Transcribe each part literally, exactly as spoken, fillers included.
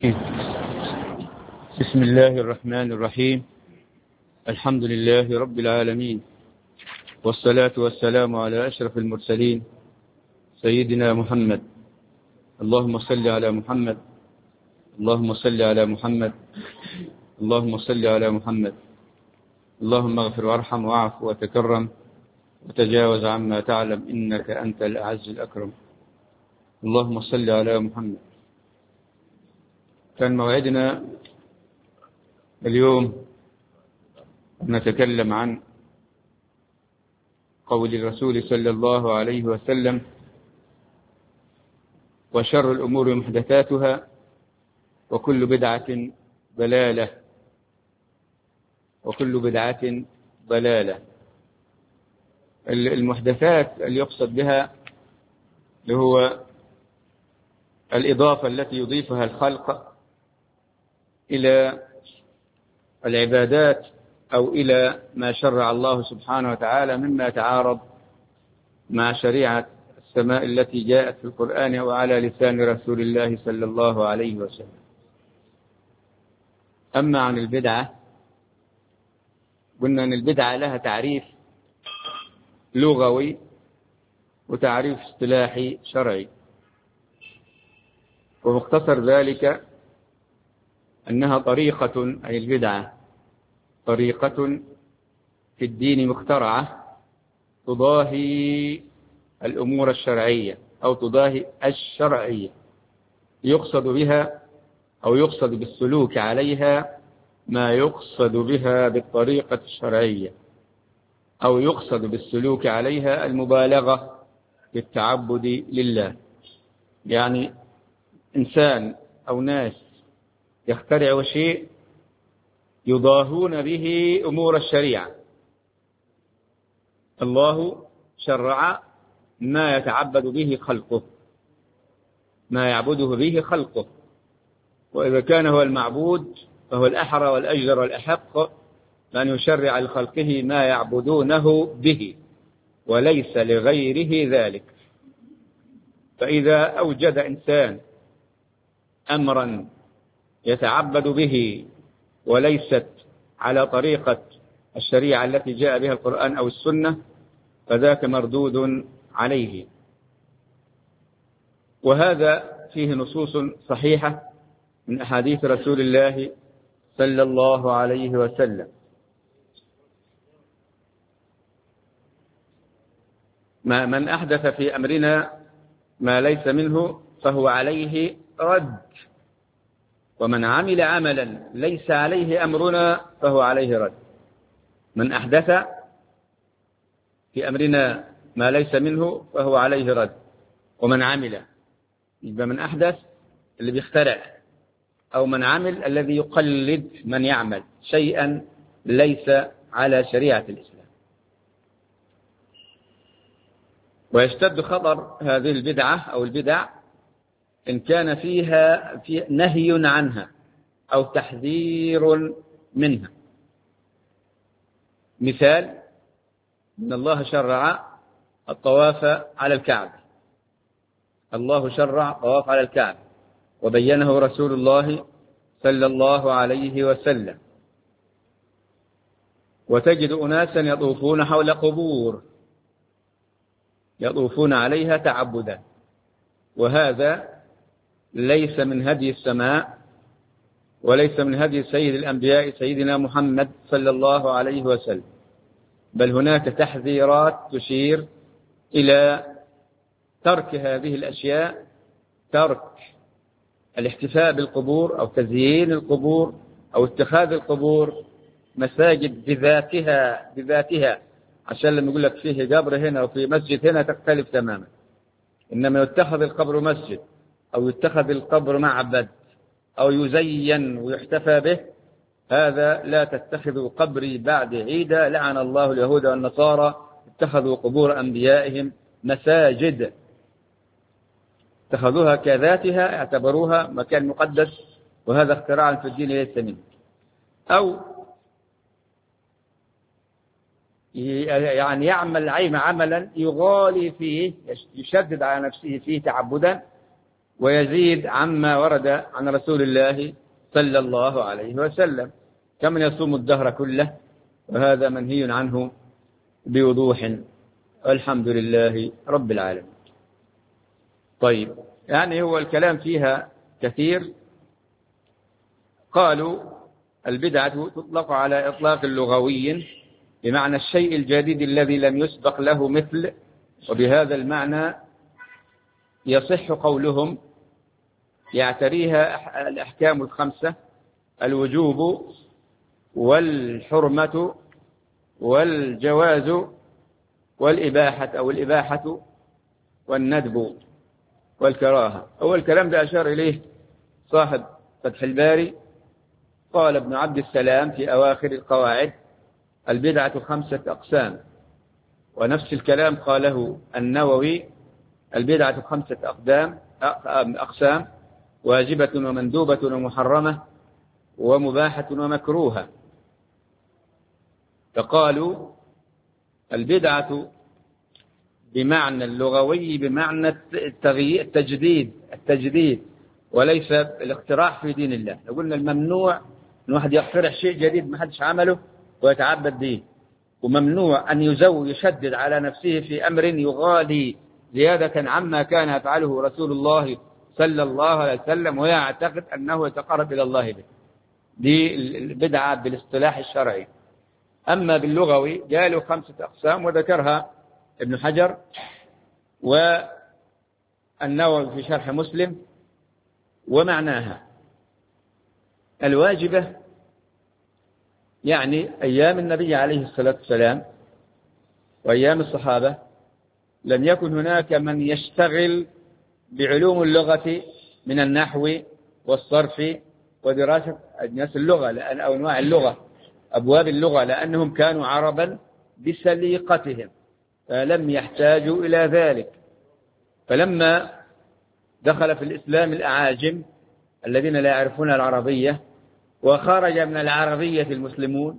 بسم الله الرحمن الرحيم. الحمد لله رب العالمين، والصلاة والسلام على أشرف المرسلين سيدنا محمد. اللهم صل على محمد، اللهم صل على محمد، اللهم صل على محمد. اللهم اغفر وارحم واعف وتكرم وتجاوز عما تعلم، إنك أنت الأعز الأكرم. اللهم صل على محمد. كان موعدنا اليوم نتكلم عن قول الرسول صلى الله عليه وسلم: وشر الأمور محدثاتها وكل بدعة ضلالة وكل بدعة ضلالة. المحدثات اللي يقصد بها اللي هو الإضافة التي يضيفها الخلق إلى العبادات أو إلى ما شرع الله سبحانه وتعالى مما يتعارض مع شريعة السماء التي جاءت في القرآن وعلى لسان رسول الله صلى الله عليه وسلم. أما عن البدعة، قلنا أن البدعة لها تعريف لغوي وتعريف اصطلاحي شرعي، ومختصر ذلك أنها طريقة، أي البدعة طريقة في الدين مخترعة تضاهي الأمور الشرعية أو تضاهي الشرعية، يقصد بها أو يقصد بالسلوك عليها ما يقصد بها بالطريقة الشرعية، أو يقصد بالسلوك عليها المبالغة في التعبد لله. يعني إنسان أو ناس يخترعوا شيء يضاهون به أمور الشريعة. الله شرع ما يتعبد به خلقه، ما يعبده به خلقه، وإذا كان هو المعبود فهو الأحرى والأجدر والأحق أن يشرع لخلقه ما يعبدونه به وليس لغيره ذلك. فإذا أوجد إنسان أمرا يتعبد به وليست على طريقة الشريعة التي جاء بها القرآن أو السنة فذاك مردود عليه. وهذا فيه نصوص صحيحة من أحاديث رسول الله صلى الله عليه وسلم. ما من أحدث في أمرنا ما ليس منه فهو عليه رد، ومن عمل عملا ليس عليه أمرنا فهو عليه رد. من أحدث في أمرنا ما ليس منه فهو عليه رد، ومن عمل، يبقى من أحدث اللي بيخترع، أو من عمل الذي يقلد من يعمل شيئا ليس على شريعة الإسلام. ويشتد خطر هذه البدعة أو البدع إن كان فيها في نهي عنها أو تحذير منها. مثال: إن الله شرع الطواف على الكعبة، الله شرع الطواف على الكعبة وبينه رسول الله صلى الله عليه وسلم، وتجد أناسا يطوفون حول قبور يطوفون عليها تعبدا، وهذا ليس من هدي السماء وليس من هدي سيد الأنبياء سيدنا محمد صلى الله عليه وسلم، بل هناك تحذيرات تشير إلى ترك هذه الأشياء، ترك الاحتفاء بالقبور أو تزيين القبور أو اتخاذ القبور مساجد بذاتها بذاتها عشان لما يقول لك فيه قبر هنا وفي مسجد هنا تختلف تماما. إنما يتخذ القبر مسجد أو يتخذ القبر معبد أو يزين ويحتفى به، هذا لا تتخذوا قبري بعد عيدا، لعن الله اليهود والنصارى اتخذوا قبور أنبيائهم مساجد، اتخذوها كذاتها، اعتبروها مكان مقدس، وهذا اختراع في الدين ليس منه. أو يعني يعمل عيم عملا يغالي فيه، يشدد على نفسه فيه تعبدا، ويزيد عما ورد عن رسول الله صلى الله عليه وسلم، كمن يصوم الدهر كله، وهذا منهي عنه بوضوح، والحمد لله رب العالمين. طيب، يعني هو الكلام فيها كثير. قالوا البدعة تطلق على إطلاق لغوي بمعنى الشيء الجديد الذي لم يسبق له مثل، وبهذا المعنى يصح قولهم يعتريها الأحكام الخمسة: الوجوب والحرمة والجواز والإباحة أو الإباحة والندب والكراهة. أول كلام ده أشار إليه صاحب فتح الباري، قال ابن عبد السلام في أواخر القواعد: البدعة خمسة أقسام. ونفس الكلام قاله النووي: البدعة خمسة أقدام أقسام: واجبة ومندوبة ومحرمة ومباحة ومكروهة. فقالوا البدعة بمعنى اللغوي بمعنى التجديد التجديد وليس الاقتراح في دين الله. لو قلنا الممنوع أن واحد يخترع شيء جديد ما حدش عمله ويتعبد به، وممنوع أن يزو يشدد على نفسه في أمر يغالي زيادة عما كان يفعله رسول الله صلى الله عليه وسلم ويعتقد أنه يتقرب إلى الله به. دي البدعة بالاصطلاح الشرعي. أما باللغوي قالوا خمسة أقسام، وذكرها ابن حجر والنووي في شرح مسلم. ومعناها الواجبة يعني أيام النبي عليه الصلاة والسلام وأيام الصحابة لم يكن هناك من يشتغل بعلوم اللغة من النحو والصرف ودراسة أجناس اللغة لأن أو أنواع اللغة أبواب اللغة، لأنهم كانوا عربا بسليقتهم فلم يحتاجوا إلى ذلك. فلما دخل في الإسلام الأعاجم الذين لا يعرفون العربية وخرج من العربية المسلمون،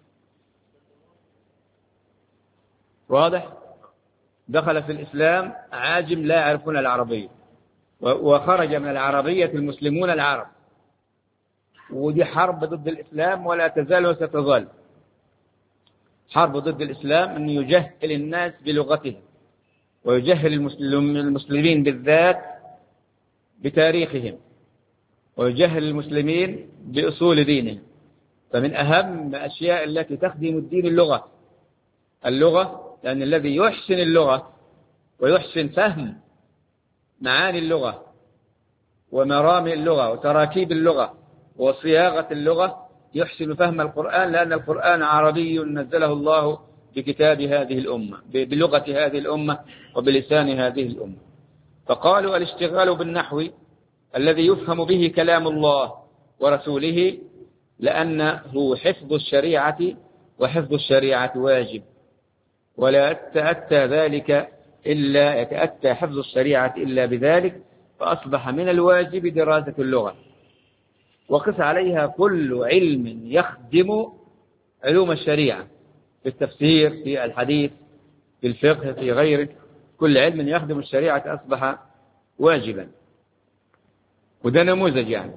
واضح؟ دخل في الإسلام أعاجم لا يعرفون العربية وخرج من العربية المسلمون العرب، ودي حرب ضد الإسلام ولا تزال وستظل حرب ضد الإسلام، أن يجهل الناس بلغتهم ويجهل المسلمين بالذات بتاريخهم ويجهل المسلمين بأصول دينهم. فمن أهم الأشياء التي تخدم الدين اللغة اللغة لأن الذي يحسن اللغة ويحسن فهم معاني اللغة ومرامي اللغة وتراكيب اللغة وصياغة اللغة يحسن فهم القرآن، لأن القرآن عربي نزله الله بكتاب هذه الأمة بلغة هذه الأمة وبلسان هذه الأمة. فقالوا الاشتغال بالنحو الذي يفهم به كلام الله ورسوله، لأنه حفظ الشريعة وحفظ الشريعة واجب، ولا يتأتى ذلك إلا يتأتى حفظ الشريعة إلا بذلك، فأصبح من الواجب دراسة اللغة. وقس عليها كل علم يخدم علوم الشريعة في التفسير في الحديث في الفقه في غيره، كل علم يخدم الشريعة أصبح واجبا. وده نموذج يعني.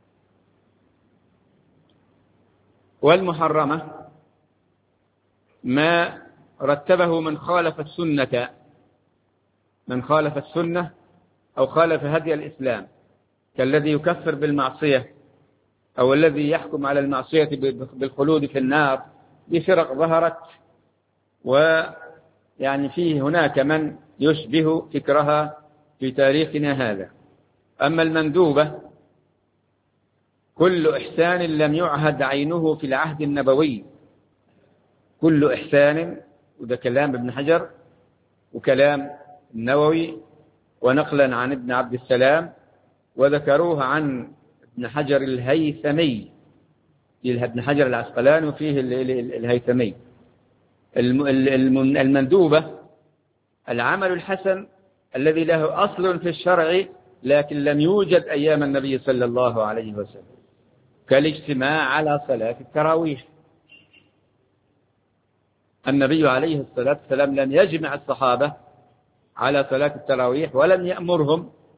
والمحرمة ما رتبه من خالف السنة من خالف السنة أو خالف هدي الإسلام، كالذي يكفر بالمعصية أو الذي يحكم على المعصية بالخلود في النار. دي فرق ظهرت، ويعني فيه هناك من يشبه فكرها في تاريخنا هذا. أما المندوبة كل إحسان لم يعهد عينه في العهد النبوي، كل إحسان، وده كلام ابن حجر وكلام النووي ونقلا عن ابن عبد السلام، وذكروه عن ابن حجر الهيثمي، ابن حجر العسقلاني وفيه الهيثمي. المندوبة العمل الحسن الذي له أصل في الشرع لكن لم يوجد أيام النبي صلى الله عليه وسلم، كالاجتماع على صلاة التراويح. النبي عليه الصلاة والسلام لم يجمع الصحابة على صلاة التراويح ولم يأمرهم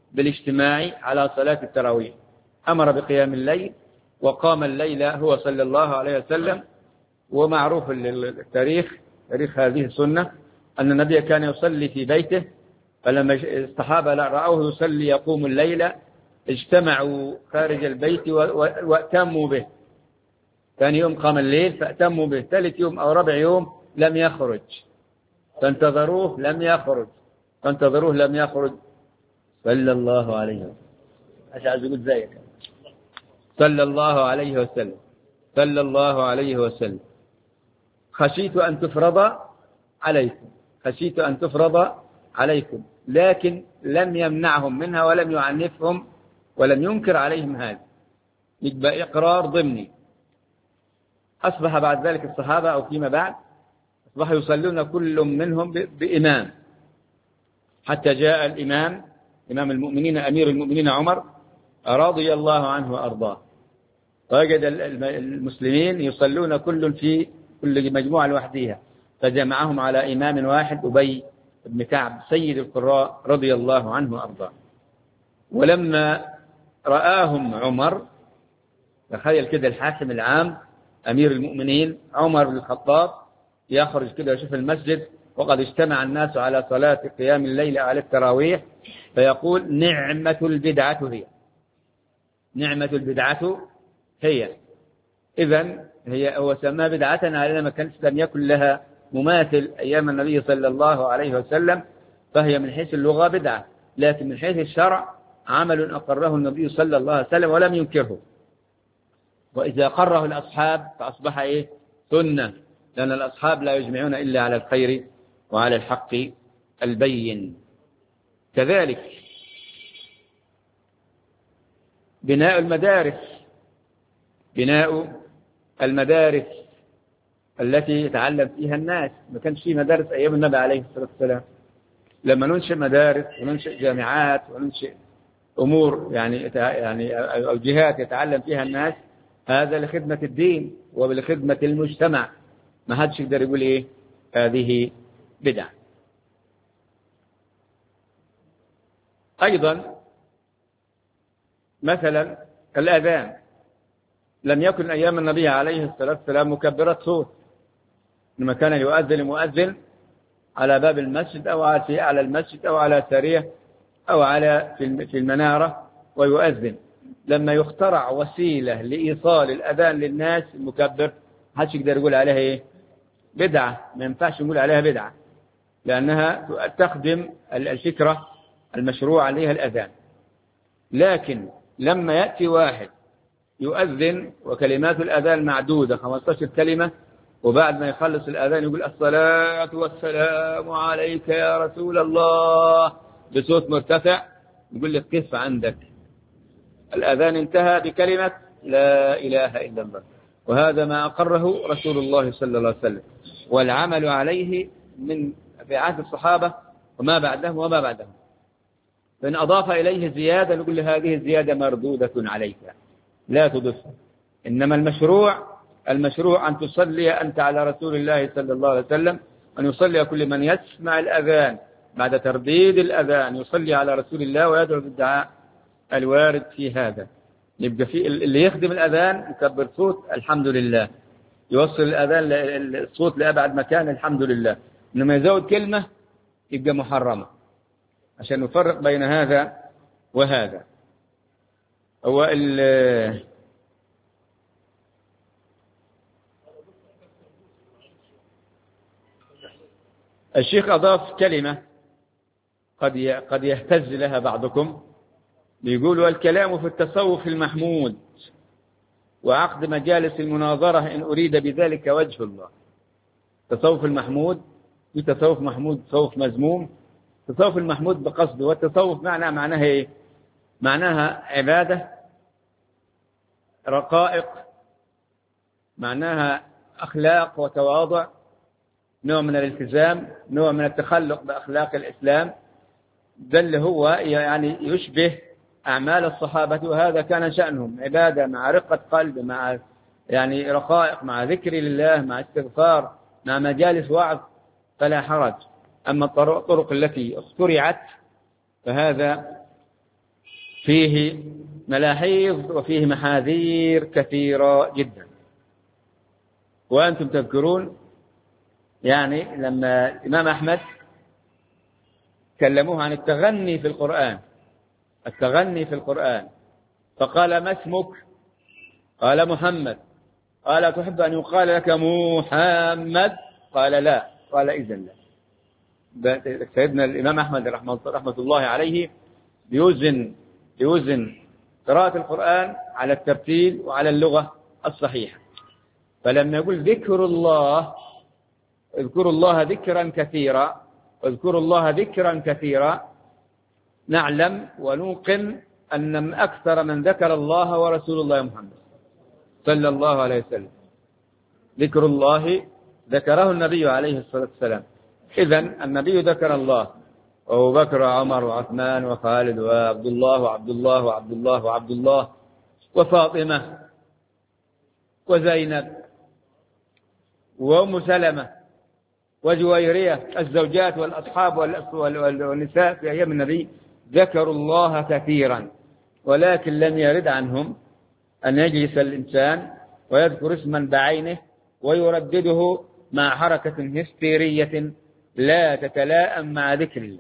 بالاجتماع على صلاة التراويح، أمر بقيام الليل وقام الليل هو صلى الله عليه وسلم. ومعروف التاريخ تاريخ هذه السنة أن النبي كان يصلي في بيته، فلما الصحابة رأوه يصلي يقوم الليل اجتمعوا خارج البيت واتموا به. ثاني يوم قام الليل فاتموا به. ثالث يوم أو رابع يوم لم يخرج فانتظروه لم يخرج فانتظروه لم يخرج صلى الله عليه وسلم. أشعر يقول زيك صلى الله عليه وسلم صلى الله عليه وسلم خشيت أن تفرض عليكم خشيت أن تفرض عليكم لكن لم يمنعهم منها ولم يعنفهم ولم ينكر عليهم هذا، يبقى إقرار ضمني. أصبح بعد ذلك الصحابة أو فيما بعد أصبحوا يصلون كل منهم بإمام، حتى جاء الإمام إمام المؤمنين أمير المؤمنين عمر رضي الله عنه وأرضاه، وجد المسلمين يصلون كل في كل مجموعة لوحدها، فجمعهم على إمام واحد أبي بن كعب سيد القراء رضي الله عنه وأرضاه. ولما رآهم عمر، تخيل كده الحاكم العام أمير المؤمنين عمر بن الخطاب يخرج كده يشوف المسجد وقد اجتمع الناس على صلاة قيام الليل على التراويح، فيقول نعمة البدعة هي نعمة البدعة هي إذن هي هو سماها بدعة على ما كانت لم يكن لها مماثل أيام النبي صلى الله عليه وسلم، فهي من حيث اللغة بدعة، لكن من حيث الشرع عمل أقره النبي صلى الله عليه وسلم ولم ينكره، وإذا قره الأصحاب فأصبح إيه؟ سنة، لأن الأصحاب لا يجمعون إلا على الخير وعلى الحق البين. كذلك بناء المدارس بناء المدارس التي يتعلم فيها الناس. ما كانش في مدارس أيام النبي عليه الصلاة والسلام. لما ننشئ مدارس وننشئ جامعات وننشئ أمور يعني يعني أو جهات يتعلم فيها الناس، هذا لخدمة الدين ولخدمة المجتمع، ما حدش يقدر يقول إيه هذه بدعة. أيضا مثلا الأذان، لم يكن أيام النبي عليه الصلاة والسلام مكبرات صوت، لما كان يؤذن المؤذن على باب المسجد أو على على المسجد أو على سارية أو على في المنارة ويؤذن. لما يخترع وسيلة لإيصال الأذان للناس المكبر، محدش يقدر يقول عليها إيه بدعة، ما ينفعش نقول عليها بدعة، لأنها تخدم الفكرة المشروع عليها الأذان. لكن لما يأتي واحد يؤذن وكلمات الأذان معدودة خمسة عشر كلمة، وبعد ما يخلص الأذان يقول الصلاة والسلام عليك يا رسول الله بصوت مرتفع، يقول لك كيف عندك الأذان انتهى بكلمة لا إله إلا الله. وهذا ما أقره رسول الله صلى الله عليه وسلم، والعمل عليه من في عهد الصحابة وما بعدهم وما بعدهم. فإن أضاف إليه زيادة نقول له هذه الزيادة مردودة عليك لا تضفها. إنما المشروع المشروع أن تصلي أنت على رسول الله صلى الله عليه وسلم، أن يصلي كل من يسمع الأذان بعد ترديد الأذان يصلي على رسول الله ويدعو بالدعاء الوارد في هذا. يبقى في اللي يخدم الأذان يكبر صوت الحمد لله، يوصل الأذان الصوت لأبعد مكان الحمد لله، إنما يزود كلمة يبقى محرمة، عشان نفرق بين هذا وهذا. هو الشيخ أضاف كلمة قد قد يهتز لها بعضكم، بيقول والكلام في التصوف المحمود وعقد مجالس المناظرة إن أريد بذلك وجه الله. تصوف المحمود في تصوف محمود تصوف مذموم، تصوف المحمود بقصد. والتصوف معنى معناها إيه؟ معناها عبادة، رقائق، معناها أخلاق وتواضع، نوع من الالتزام، نوع من التخلق بأخلاق الإسلام. ده اللي هو يعني يشبه أعمال الصحابة، وهذا كان شأنهم، عبادة مع رقة قلب، مع يعني رقائق، مع ذكر لله، مع استغفار، مع مجالس وعظ، فلا حرج. أما الطرق التي اخترعت فهذا فيه ملاحظ وفيه محاذير كثيرة جدا. وأنتم تذكرون يعني لما الإمام أحمد كلموه عن التغني في القرآن، التغني في القرآن، فقال ما اسمك؟ قال محمد. قال تحب أن يقال لك محمد؟ قال لا. قال إذن لا. سيدنا الإمام أحمد رحمة الله عليه يوزن يوزن قراءة القرآن على الترتيل وعلى اللغة الصحيحة. فلما يقول ذكر الله، اذكروا الله ذكرا كثيرا، اذكروا الله ذكرا كثيرا، نعلم ونوقن أن أكثر من ذكر الله ورسول الله محمد صلى الله عليه وسلم. ذكر الله ذكره النبي عليه الصلاة والسلام. إذن النبي ذكر الله، وأبو بكر وعمر وعثمان وخالد وعبد الله وعبد الله وعبد الله وعبد الله وفاطمة وزينب وأم سلمة وجويرية، الزوجات والأصحاب والنساء في أيام النبي ذكروا الله كثيرا، ولكن لم يرد عنهم أن يجلس الإنسان ويذكر اسما بعينه ويردده مع حركة هستيرية لا تتلائم مع ذكر الله.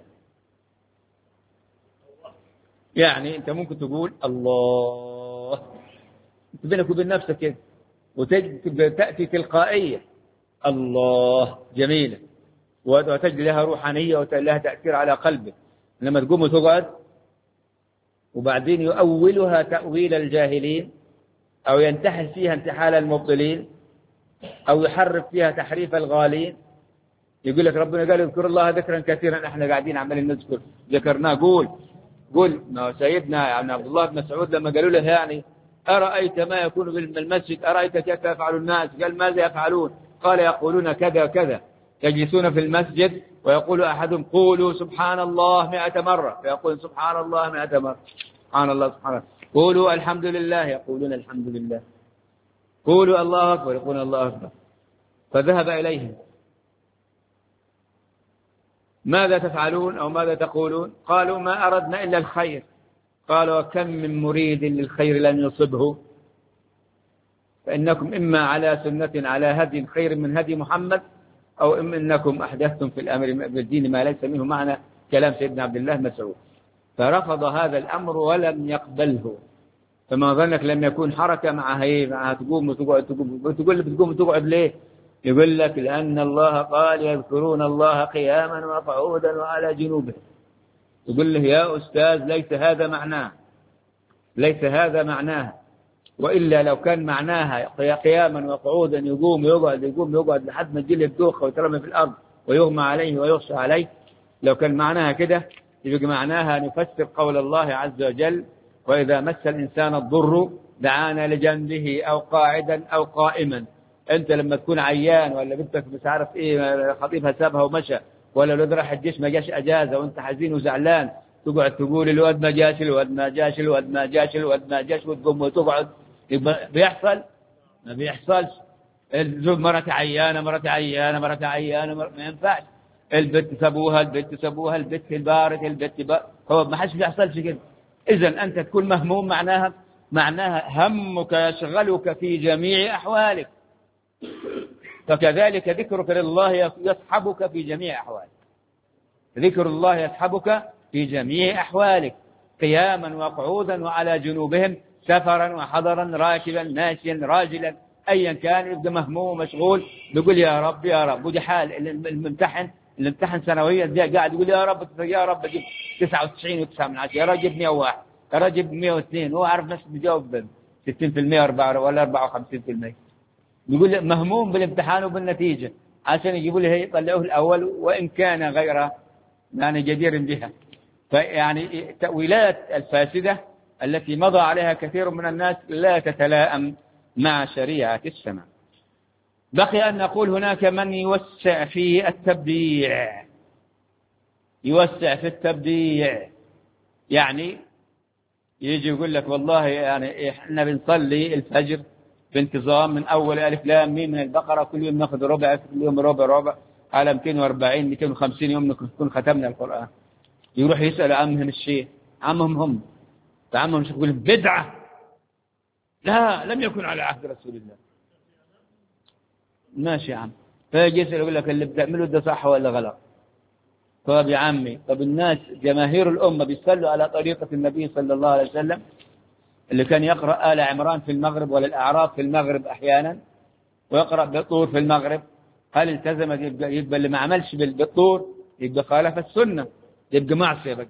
يعني أنت ممكن تقول الله بينك وبين نفسك كده، وتأتي تلقائية الله جميلة، وتجد لها روحانية ولها تأثير على قلبك. لما تقوم وتقعد وبعدين يؤولها تأويل الجاهلين، أو ينتحل فيها انتحال المبطلين، أو يحرف فيها تحريف الغالين، يقول لك ربنا قال اذكر الله ذكرا كثيرا، احنا قاعدين عمالين نذكر ذكرناه. قول قول ما سيدنا يعني عبد الله بن مسعود لما قالوا له يعني أرأيت ما يكون بالمسجد، أرأيت كيف يفعل الناس؟ قال ماذا يفعلون؟ قال يقولون كذا كذا، يجلسون في المسجد ويقول أحدهم قولوا سبحان الله مئة مرة، فيقول سبحان الله مئة مرة، سبحان الله سبحان الله. قولوا الحمد لله، يقولون الحمد لله. قولوا الله أكبر، يقولون الله أكبر. فذهب إليهم ماذا تفعلون أو ماذا تقولون؟ قالوا ما أردنا إلا الخير. قالوا وكم من مريد للخير لن يصبه، فإنكم إما على سنة على هدي خير من هدي محمد، أو إما إنكم أحدثتم في الأمر بالدين ما ليس منه معنى. كلام سيدنا عبد الله مسعود. فرفض هذا الأمر ولم يقبله. فما ظنك لم يكون حركة مع هي معها تقوم وتقعد تقوم تقول بتقوم وتقعد ليه؟ يقول لك لأن الله قال يذكرون الله قياما وقعودا وعلى جنوبهم. يقول له يا أستاذ ليس هذا معناه، ليس هذا معناه. وإلا لو كان معناها قياما وقعودا يقوم يقعد يقوم يقعد لحد ما تجيله بدوخة ويترمي في الأرض ويغمى عليه ويغشى عليه، لو كان معناها كده يبقى معناها نفسر قول الله عز وجل وإذا مس الإنسان الضر دعانا لجنبه أو قاعدا أو قائما. أنت لما تكون عيان ولا بنتك مش عارف إيه خطيبها سابها ومشى، ولا الواد راح الجيش ما جاش أجازة وأنت حزين وزعلان، تقعد تقول الواد ما جاش الواد ما جاش الواد ما جاش الواد ما جاش وتقوم وتقعد. بيحصل؟ ما بيحصلش. الزوج مرت عيانة مرت عيانة مرت عيانة مرت ما ينفعش. البت سابوها البت سابوها البت البارد البت بارد. هو ما حدش بيحصلش كده. إذن أنت تكون مهموم معناها معناها همك يشغلك في جميع أحوالك. فكذلك ذكرك لله يصحبك في جميع أحوالك. ذكر الله يصحبك في جميع أحوالك قياما وقعودا وعلى جنوبهم، سفرا وحضرا، راكبا ماشيا راجلا، أيا كان يبقى مهموم ومشغول بيقول يا رب يا رب. ودي حال الممتحن الامتحان سنويا قاعد يقول يا رب يا رب أجيب تسعة وتسعين وتسعة من عشرة، يا رب أجيب مئة وواحد، يا رب أجيب مئة واثنين. هو عارف نفسه بيجاوب ستين بالمئة أربعة ولا أربعة وخمسين بالمئة. يقول مهموم بالامتحان وبالنتيجة عشان يجيبوا له يطلعوه الأول وإن كان غير يعني جدير بها. فيعني التأويلات الفاسدة التي مضى عليها كثير من الناس لا تتلائم مع شريعة السماء. بقي أن نقول هناك من يوسع في التبديع، يوسع في التبديع، يعني يجي يقول لك والله يعني احنا بنصلي الفجر بانتظام من أول ألف لام ميم من البقرة، كل يوم ناخذ ربع، كل يوم ربع ربع على مئتين وأربعين مئتين وخمسين يوم نكون ختمنا القرآن. يروح يسأل عمهم الشيخ، عمهم هم تعمم مش يقول بدعة، لا لم يكن على عهد رسول الله. ماشي يا عم، فيجي يسأل يقول لك اللي بتعمله ده صح ولا غلط؟ طب يا عمي، طب الناس جماهير الأمة بيصلوا على طريقة النبي صلى الله عليه وسلم اللي كان يقرأ آل عمران في المغرب ولا الأعراف في المغرب أحيانا ويقرأ بالطور في المغرب، هل التزم؟ يبقى, يبقى اللي ما عملش بالطور يبقى خالف السنة، يبقى معصية بقى.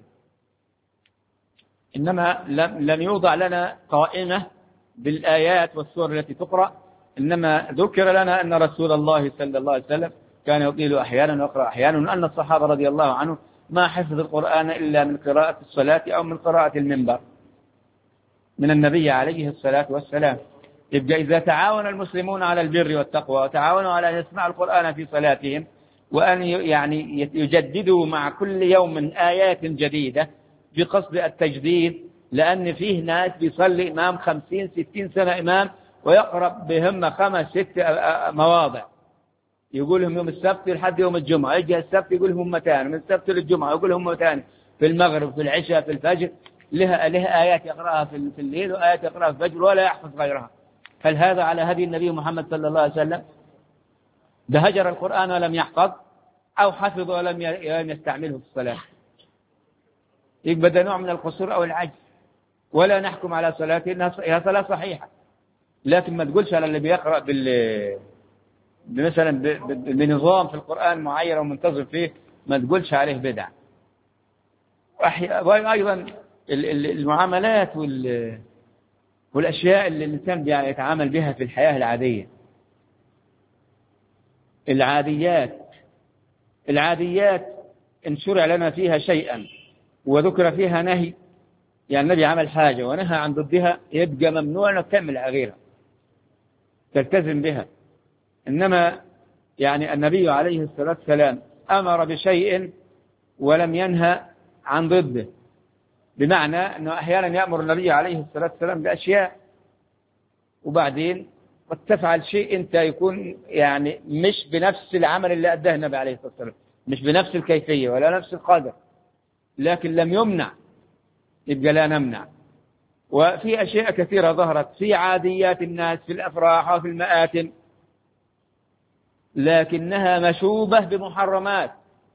إنما لم, لم يوضع لنا قائمة بالآيات والسور التي تقرأ، إنما ذكر لنا أن رسول الله صلى الله عليه وسلم كان يطيل أحيانا ويقرأ أحيانا، وأن الصحابة رضي الله عنهم ما حفظ القرآن إلا من قراءة الصلاة أو من قراءة المنبر من النبي عليه الصلاة والسلام. يبقى إذا تعاون المسلمون على البر والتقوى وتعاونوا على أن يسمعوا القرآن في صلاتهم وأن يعني يجددوا مع كل يوم آيات جديدة بقصد التجديد، لأن فيه ناس بيصلي إمام خمسين ستين سنة إمام ويقرأ بهم خمس ست مواضع، يقولهم يوم السبت لحد يوم الجمعة، يجي السبت يقولهم متان، من السبت للجمعة يقولهم متان، في المغرب في العشاء في الفجر، لها لها آيات يقرأها في الليل وآيات يقرأها في الفجر ولا يحفظ غيرها. هل هذا على هدي النبي محمد صلى الله عليه وسلم؟ ده هجر القرآن ولم يحفظ أو حفظ ولم يستعمله في الصلاة، يبقى ده نوع من القصور أو العجز، ولا نحكم على صلاته إنها صلاة صحيحة. لكن ما تقولش على اللي بيقرأ بال مثلا بنظام في القرآن معين ومنتظم فيه ما تقولش عليه بدع. وأيضا المعاملات والأشياء اللي الإنسان يتعامل بها في الحياة العادية، العاديات العاديات إن شرع لنا فيها شيئا وذكر فيها نهي، يعني النبي عمل حاجة ونهى عن ضدها، يبقى ممنوع نكمل غيرها تلتزم بها. إنما يعني النبي عليه الصلاة والسلام أمر بشيء ولم ينهى عن ضده، بمعنى أنه أحيانا يأمر النبي عليه الصلاة والسلام بأشياء وبعدين قد تفعل شيء أنت يكون يعني مش بنفس العمل اللي أداه النبي عليه الصلاة والسلام، مش بنفس الكيفية ولا نفس القدر، لكن لم يمنع، يبقى لا نمنع. وفي أشياء كثيرة ظهرت في عاديات الناس في الأفراح وفي المآتم لكنها مشوبة بمحرمات.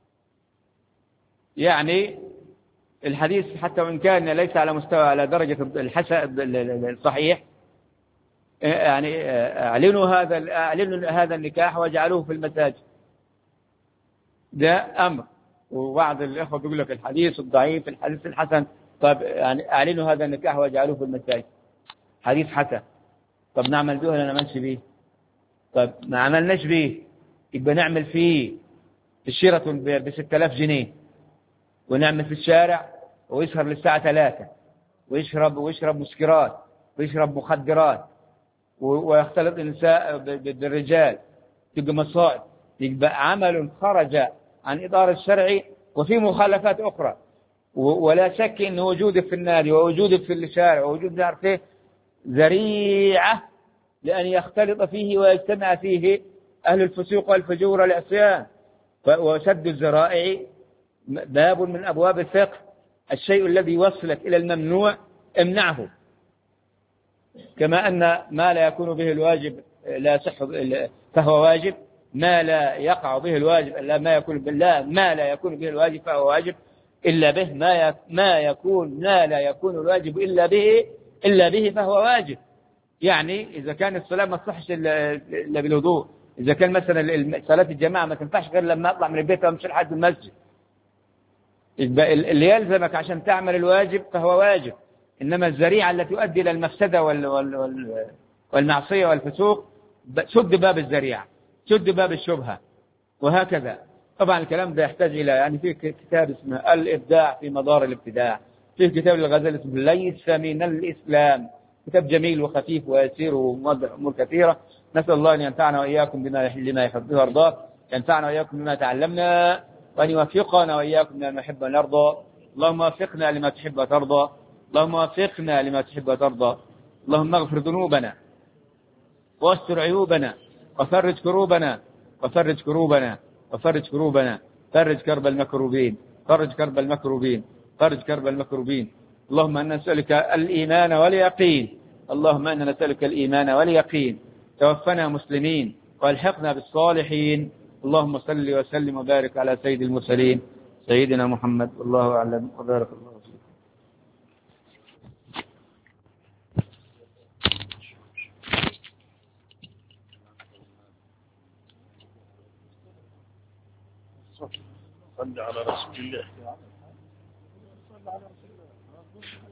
يعني الحديث حتى وإن كان ليس على مستوى على درجة الحسن الصحيح، يعني أعلنوا هذا أعلنوا هذا النكاح وجعلوه في المساجد، ده أمر. وبعض الإخوة بيقول لك الحديث الضعيف الحديث الحسن، طب يعني أعلنوا هذا النكاح وجعلوه في المساجد، حديث حسن، طب نعمل به ولا نعملش به؟ طب ما عملناش به يبقى نعمل فيه في الشيرة بستة آلاف جنيه ونعمل في الشارع ويسهر للساعة ثلاثة ويشرب ويشرب مسكرات ويشرب مخدرات ويختلط النساء بالرجال، تبقى مصائب، يبقى عمل خرج عن إطار الشرع وفي مخالفات أخرى. ولا شك أن وجودك في النادي ووجودك في الشارع ووجود نعرفه ذريعة لأن يختلط فيه ويجتمع فيه أهل الفسوق والفجور والعصيان. وسد الذرائع باب من أبواب الفقه، الشيء الذي يوصلك إلى الممنوع امنعه، كما أن ما لا يكون به الواجب لا صح فهو واجب، ما لا يقع به الواجب إلا ما يكون بالله ما لا يكون به الواجب فهو واجب إلا به، ما ما يكون ما لا يكون الواجب إلا به إلا به فهو واجب. يعني إذا كان الصلاة ما تصحش إلا بالوضوء، إذا كان مثلا صلاة الجماعة ما تنفعش غير لما أطلع من البيت وأمشي لحد المسجد، اللي يلزمك عشان تعمل الواجب فهو واجب. إنما الذريعة التي تؤدي إلى المفسدة والمعصية والفسوق سد باب الذريعة، سد باب الشبهة، وهكذا. طبعا الكلام ده يحتاج إلى يعني في كتاب اسمه الإبداع في مدار الابتداع، في كتاب للغزالي اسمه ليس من الإسلام، كتاب جميل وخفيف ويسير وموضح أمور كثيرة. نسأل الله أن ينفعنا وإياكم بما لما يحبه ويرضاه، ينفعنا وإياكم بما تعلمنا، وأن يوفقنا وإياكم لما نحب ونرضى. اللهم وفقنا لما تحب وترضى، اللهم وفقنا لما تحب وترضى. اللهم اغفر ذنوبنا واستر عيوبنا وفرج كروبنا وفرج كروبنا وفرج كروبنا فرج كرب المكروبين فرج كرب المكروبين فرج كرب المكروبين اللهم إنا نسألك الإيمان واليقين اللهم إنا نسألك الإيمان واليقين توفنا مسلمين والحقنا بالصالحين. اللهم صل وسلم وبارك على سيد المرسلين سيدنا محمد والله أعلم وبارك الله فيك. صل على رسول الله.